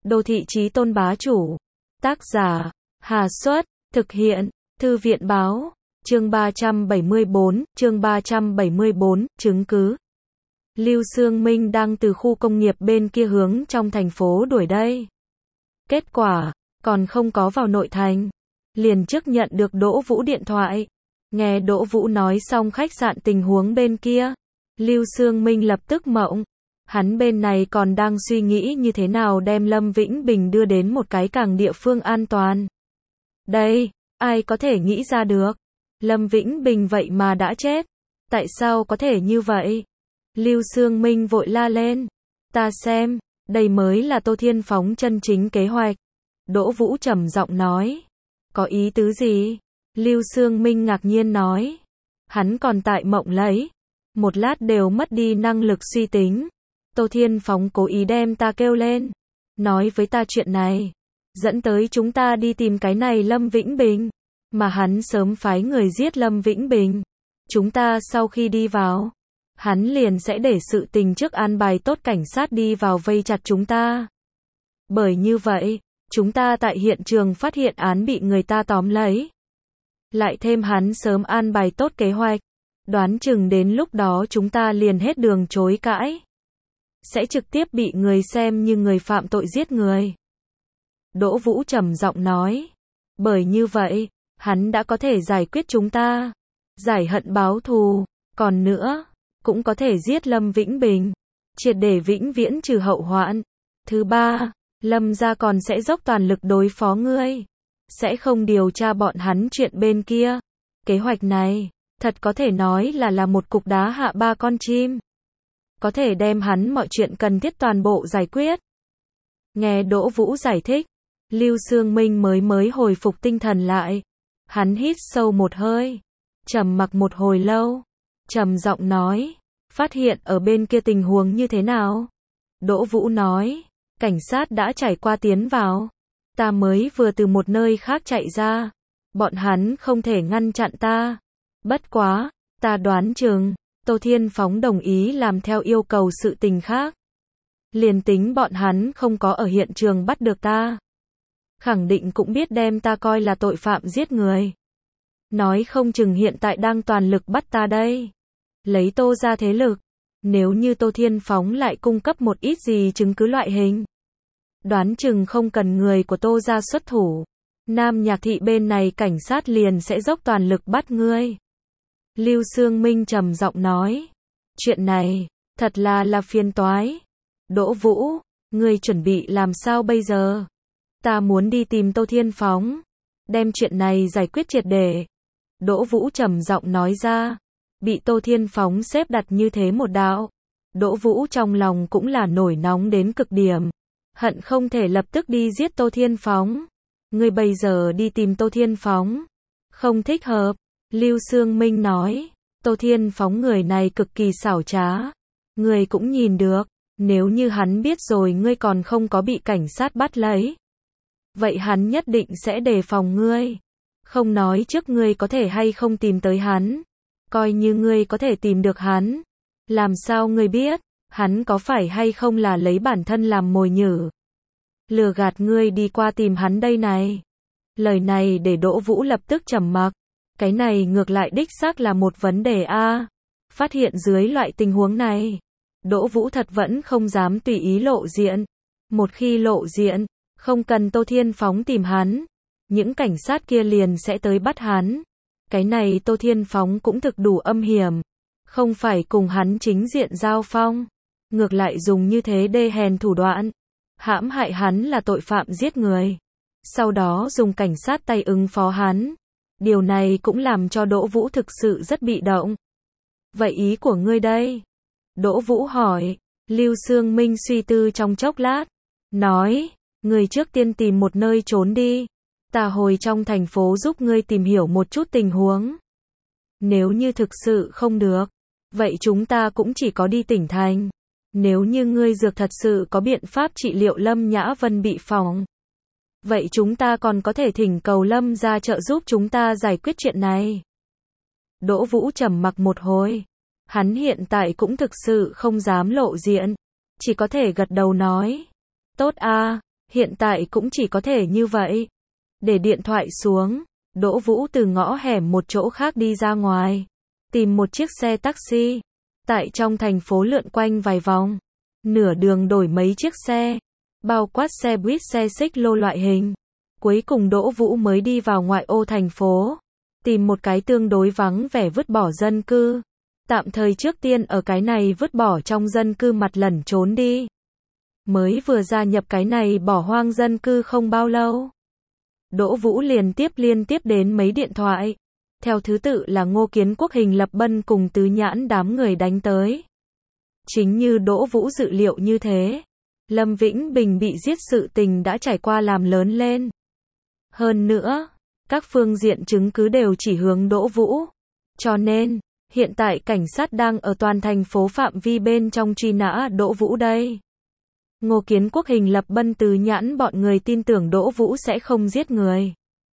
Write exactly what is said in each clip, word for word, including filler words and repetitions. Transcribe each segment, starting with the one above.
Đô thị chí tôn bá chủ. Tác giả, Hà Xuất, thực hiện, Thư viện báo, chương ba trăm bảy mươi bốn, chương ba trăm bảy mươi bốn, chứng cứ. Lưu Xương Minh đang từ khu công nghiệp bên kia hướng trong thành phố đuổi đây. Kết quả, còn không có vào nội thành, liền trước nhận được Đỗ Vũ điện thoại. Nghe Đỗ Vũ nói xong khách sạn tình huống bên kia, Lưu Xương Minh lập tức mộng. Hắn bên này còn đang suy nghĩ như thế nào đem Lâm Vĩnh Bình đưa đến một cái càng địa phương an toàn. Đây, ai có thể nghĩ ra được? Lâm Vĩnh Bình vậy mà đã chết. Tại sao có thể như vậy? Lưu Xương Minh vội la lên. Ta xem, đây mới là Tô Thiên Phóng chân chính kế hoạch. Đỗ Vũ trầm giọng nói. Có ý tứ gì? Lưu Xương Minh ngạc nhiên nói. Hắn còn tại mộng lấy. Một lát đều mất đi năng lực suy tính. Tô Thiên Phóng cố ý đem ta kêu lên. Nói với ta chuyện này. Dẫn tới chúng ta đi tìm cái này Lâm Vĩnh Bình. Mà hắn sớm phái người giết Lâm Vĩnh Bình. Chúng ta sau khi đi vào, hắn liền sẽ để sự tình trước an bài tốt cảnh sát đi vào vây chặt chúng ta. Bởi như vậy, chúng ta tại hiện trường phát hiện án bị người ta tóm lấy. Lại thêm hắn sớm an bài tốt kế hoạch. Đoán chừng đến lúc đó chúng ta liền hết đường chối cãi. Sẽ trực tiếp bị người xem như người phạm tội giết người. Đỗ Vũ trầm giọng nói. Bởi như vậy, hắn đã có thể giải quyết chúng ta. Giải hận báo thù. Còn nữa, cũng có thể giết Lâm Vĩnh Bình. Triệt để vĩnh viễn trừ hậu hoạn. Thứ ba, Lâm gia còn sẽ dốc toàn lực đối phó ngươi. Sẽ không điều tra bọn hắn chuyện bên kia. Kế hoạch này, thật có thể nói là là một cục đá hạ ba con chim. Có thể đem hắn mọi chuyện cần thiết toàn bộ giải quyết. Nghe Đỗ Vũ giải thích, Lưu Xương Minh mới mới hồi phục tinh thần lại. Hắn hít sâu một hơi, trầm mặc một hồi lâu, trầm giọng nói, phát hiện ở bên kia tình huống như thế nào? Đỗ Vũ nói, cảnh sát đã trải qua tiến vào. Ta mới vừa từ một nơi khác chạy ra. Bọn hắn không thể ngăn chặn ta. Bất quá, ta đoán chừng Tô Thiên Phóng đồng ý làm theo yêu cầu sự tình khác. Liền tính bọn hắn không có ở hiện trường bắt được ta, khẳng định cũng biết đem ta coi là tội phạm giết người. Nói không chừng hiện tại đang toàn lực bắt ta đây. Lấy Tô ra thế lực, nếu như Tô Thiên Phóng lại cung cấp một ít gì chứng cứ loại hình, đoán chừng không cần người của Tô ra xuất thủ. Nam Nhạc thị bên này cảnh sát liền sẽ dốc toàn lực bắt ngươi. Lưu Xương Minh trầm giọng nói. Chuyện này, thật là là phiền toái. Đỗ Vũ, ngươi chuẩn bị làm sao bây giờ? Ta muốn đi tìm Tô Thiên Phóng. Đem chuyện này giải quyết triệt để. Đỗ Vũ trầm giọng nói ra. Bị Tô Thiên Phóng xếp đặt như thế một đạo. Đỗ Vũ trong lòng cũng là nổi nóng đến cực điểm. Hận không thể lập tức đi giết Tô Thiên Phóng. Ngươi bây giờ đi tìm Tô Thiên Phóng. Không thích hợp. Lưu Xương Minh nói, Tô Thiên Phóng người này cực kỳ xảo trá. Ngươi cũng nhìn được, nếu như hắn biết rồi ngươi còn không có bị cảnh sát bắt lấy. Vậy hắn nhất định sẽ đề phòng ngươi. Không nói trước ngươi có thể hay không tìm tới hắn. Coi như ngươi có thể tìm được hắn. Làm sao ngươi biết, hắn có phải hay không là lấy bản thân làm mồi nhử. Lừa gạt ngươi đi qua tìm hắn đây này. Lời này để Đỗ Vũ lập tức trầm mặc. Cái này ngược lại đích xác là một vấn đề a. Phát hiện dưới loại tình huống này, Đỗ Vũ thật vẫn không dám tùy ý lộ diện. Một khi lộ diện, không cần Tô Thiên Phóng tìm hắn, những cảnh sát kia liền sẽ tới bắt hắn. Cái này Tô Thiên Phóng cũng thực đủ âm hiểm, không phải cùng hắn chính diện giao phong, ngược lại dùng như thế đê hèn thủ đoạn, hãm hại hắn là tội phạm giết người, sau đó dùng cảnh sát tay ứng phó hắn. Điều này cũng làm cho Đỗ Vũ thực sự rất bị động. Vậy ý của ngươi đây? Đỗ Vũ hỏi. Lưu Xương Minh suy tư trong chốc lát. Nói, ngươi trước tiên tìm một nơi trốn đi. Ta hồi trong thành phố giúp ngươi tìm hiểu một chút tình huống. Nếu như thực sự không được, vậy chúng ta cũng chỉ có đi tỉnh thành. Nếu như ngươi dược thật sự có biện pháp trị liệu Lâm Nhã Vân bị phỏng, vậy chúng ta còn có thể thỉnh cầu Lâm ra trợ giúp chúng ta giải quyết chuyện này. Đỗ Vũ trầm mặc một hồi. Hắn hiện tại cũng thực sự không dám lộ diện. Chỉ có thể gật đầu nói. Tốt a, Hiện tại cũng chỉ có thể như vậy. Để điện thoại xuống, Đỗ Vũ từ ngõ hẻm một chỗ khác đi ra ngoài. Tìm một chiếc xe taxi. Tại trong thành phố lượn quanh vài vòng. Nửa đường đổi mấy chiếc xe. Bao quát xe buýt, xe xích lô loại hình. Cuối cùng Đỗ Vũ mới đi vào ngoại ô thành phố. Tìm một cái tương đối vắng vẻ vứt bỏ dân cư. Tạm thời trước tiên ở cái này vứt bỏ trong dân cư mặt lẩn trốn đi. Mới vừa gia nhập cái này bỏ hoang dân cư không bao lâu. Đỗ Vũ liên tiếp liên tiếp đến mấy điện thoại. Theo thứ tự là Ngô Kiến Quốc, Hình Lập Bân cùng Tứ Nhãn đám người đánh tới. Chính như Đỗ Vũ dự liệu như thế. Lâm Vĩnh Bình bị giết sự tình đã trải qua làm lớn lên. Hơn nữa, các phương diện chứng cứ đều chỉ hướng Đỗ Vũ. Cho nên, hiện tại cảnh sát đang ở toàn thành phố phạm vi bên trong truy nã Đỗ Vũ đây. Ngô Kiến Quốc, Hình Lập Bân, Tứ Nhãn bọn người tin tưởng Đỗ Vũ sẽ không giết người.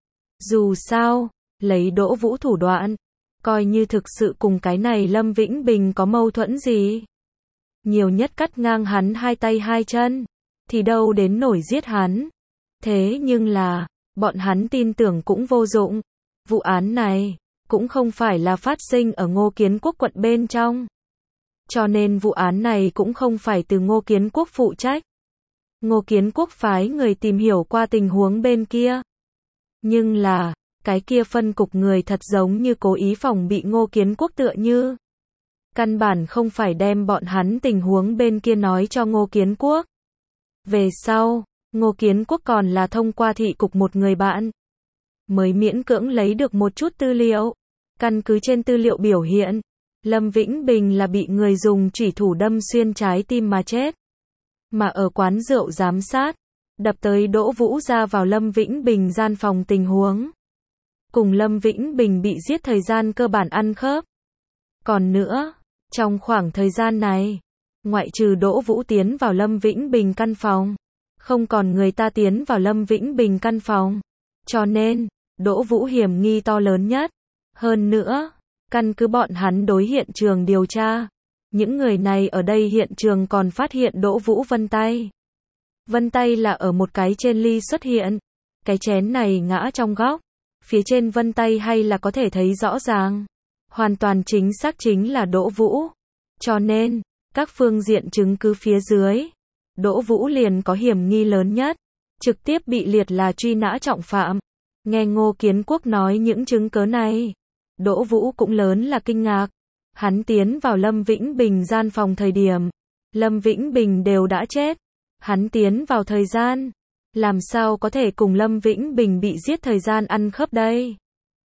Dù sao, lấy Đỗ Vũ thủ đoạn, coi như thực sự cùng cái này Lâm Vĩnh Bình có mâu thuẫn gì. Nhiều nhất cắt ngang hắn hai tay hai chân, thì đâu đến nổi giết hắn. Thế nhưng là, bọn hắn tin tưởng cũng vô dụng. Vụ án này, cũng không phải là phát sinh ở Ngô Kiến Quốc quận bên trong. Cho nên vụ án này cũng không phải từ Ngô Kiến Quốc phụ trách. Ngô Kiến Quốc phái người tìm hiểu qua tình huống bên kia. Nhưng là, cái kia phân cục người thật giống như cố ý phòng bị Ngô Kiến Quốc tựa như. Căn bản không phải đem bọn hắn tình huống bên kia nói cho Ngô Kiến Quốc. Về sau, Ngô Kiến Quốc còn là thông qua thị cục một người bạn. Mới miễn cưỡng lấy được một chút tư liệu. Căn cứ trên tư liệu biểu hiện, Lâm Vĩnh Bình là bị người dùng chủy thủ đâm xuyên trái tim mà chết. Mà ở quán rượu giám sát, đập tới Đỗ Vũ ra vào Lâm Vĩnh Bình gian phòng tình huống. Cùng Lâm Vĩnh Bình bị giết thời gian cơ bản ăn khớp. Còn nữa, trong khoảng thời gian này, ngoại trừ Đỗ Vũ tiến vào Lâm Vĩnh Bình căn phòng, không còn người ta tiến vào Lâm Vĩnh Bình căn phòng. Cho nên, Đỗ Vũ hiểm nghi to lớn nhất. Hơn nữa, căn cứ bọn hắn đối hiện trường điều tra, những người này ở đây hiện trường còn phát hiện Đỗ Vũ vân tay. Vân tay là ở một cái trên ly xuất hiện. Cái chén này ngã trong góc. Phía trên vân tay hay là có thể thấy rõ ràng. Hoàn toàn chính xác chính là Đỗ Vũ. Cho nên, các phương diện chứng cứ phía dưới, Đỗ Vũ liền có hiểm nghi lớn nhất. Trực tiếp bị liệt là truy nã trọng phạm. Nghe Ngô Kiến Quốc nói những chứng cứ này, Đỗ Vũ cũng lớn là kinh ngạc. Hắn tiến vào Lâm Vĩnh Bình gian phòng thời điểm, Lâm Vĩnh Bình đều đã chết. Hắn tiến vào thời gian, làm sao có thể cùng Lâm Vĩnh Bình bị giết thời gian ăn khớp đây?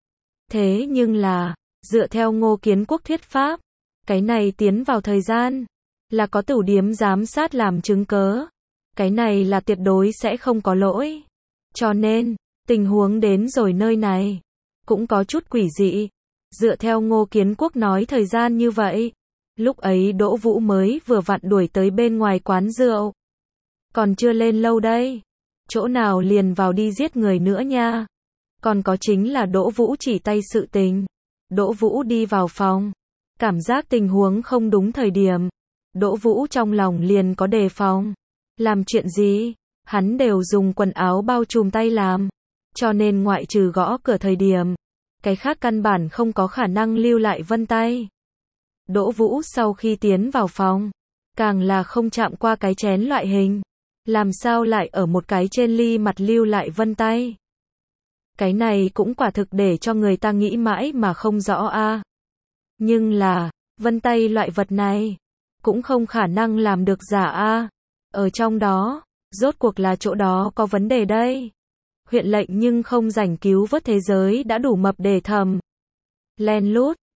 Thế nhưng là, dựa theo Ngô Kiến Quốc thuyết pháp, cái này tiến vào thời gian, là có tửu điếm giám sát làm chứng cớ. Cái này là tuyệt đối sẽ không có lỗi. Cho nên, tình huống đến rồi nơi này, cũng có chút quỷ dị. Dựa theo Ngô Kiến Quốc nói thời gian như vậy, lúc ấy Đỗ Vũ mới vừa vặn đuổi tới bên ngoài quán rượu. Còn chưa lên lâu đây. Chỗ nào liền vào đi giết người nữa nha. Còn có chính là Đỗ Vũ chỉ tay sự tình. Đỗ Vũ đi vào phòng. Cảm giác tình huống không đúng thời điểm. Đỗ Vũ trong lòng liền có đề phòng. Làm chuyện gì, hắn đều dùng quần áo bao trùm tay làm. Cho nên ngoại trừ gõ cửa thời điểm, cái khác căn bản không có khả năng lưu lại vân tay. Đỗ Vũ sau khi tiến vào phòng, càng là không chạm qua cái chén loại hình. Làm sao lại ở một cái trên ly mặt lưu lại vân tay? Cái này cũng quả thực để cho người ta nghĩ mãi mà không rõ a. À. Nhưng là, vân tay loại vật này, cũng không khả năng làm được giả a. À. Ở trong đó, rốt cuộc là chỗ đó có vấn đề đây. Huyện lệnh nhưng không rảnh cứu vớt thế giới đã đủ mập để thầm. Len lút,